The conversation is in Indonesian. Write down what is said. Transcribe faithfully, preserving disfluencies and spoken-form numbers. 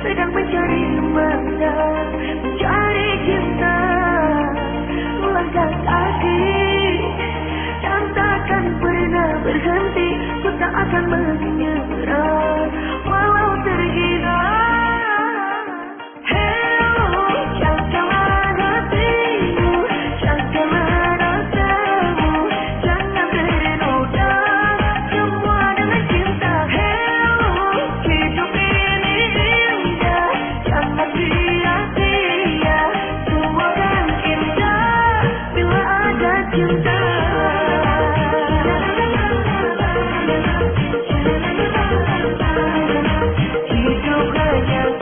sedang mencari mata, mencari cinta. Langkah kaki dan takkan pernah berhenti, ku tak akan menyerah walau tergila.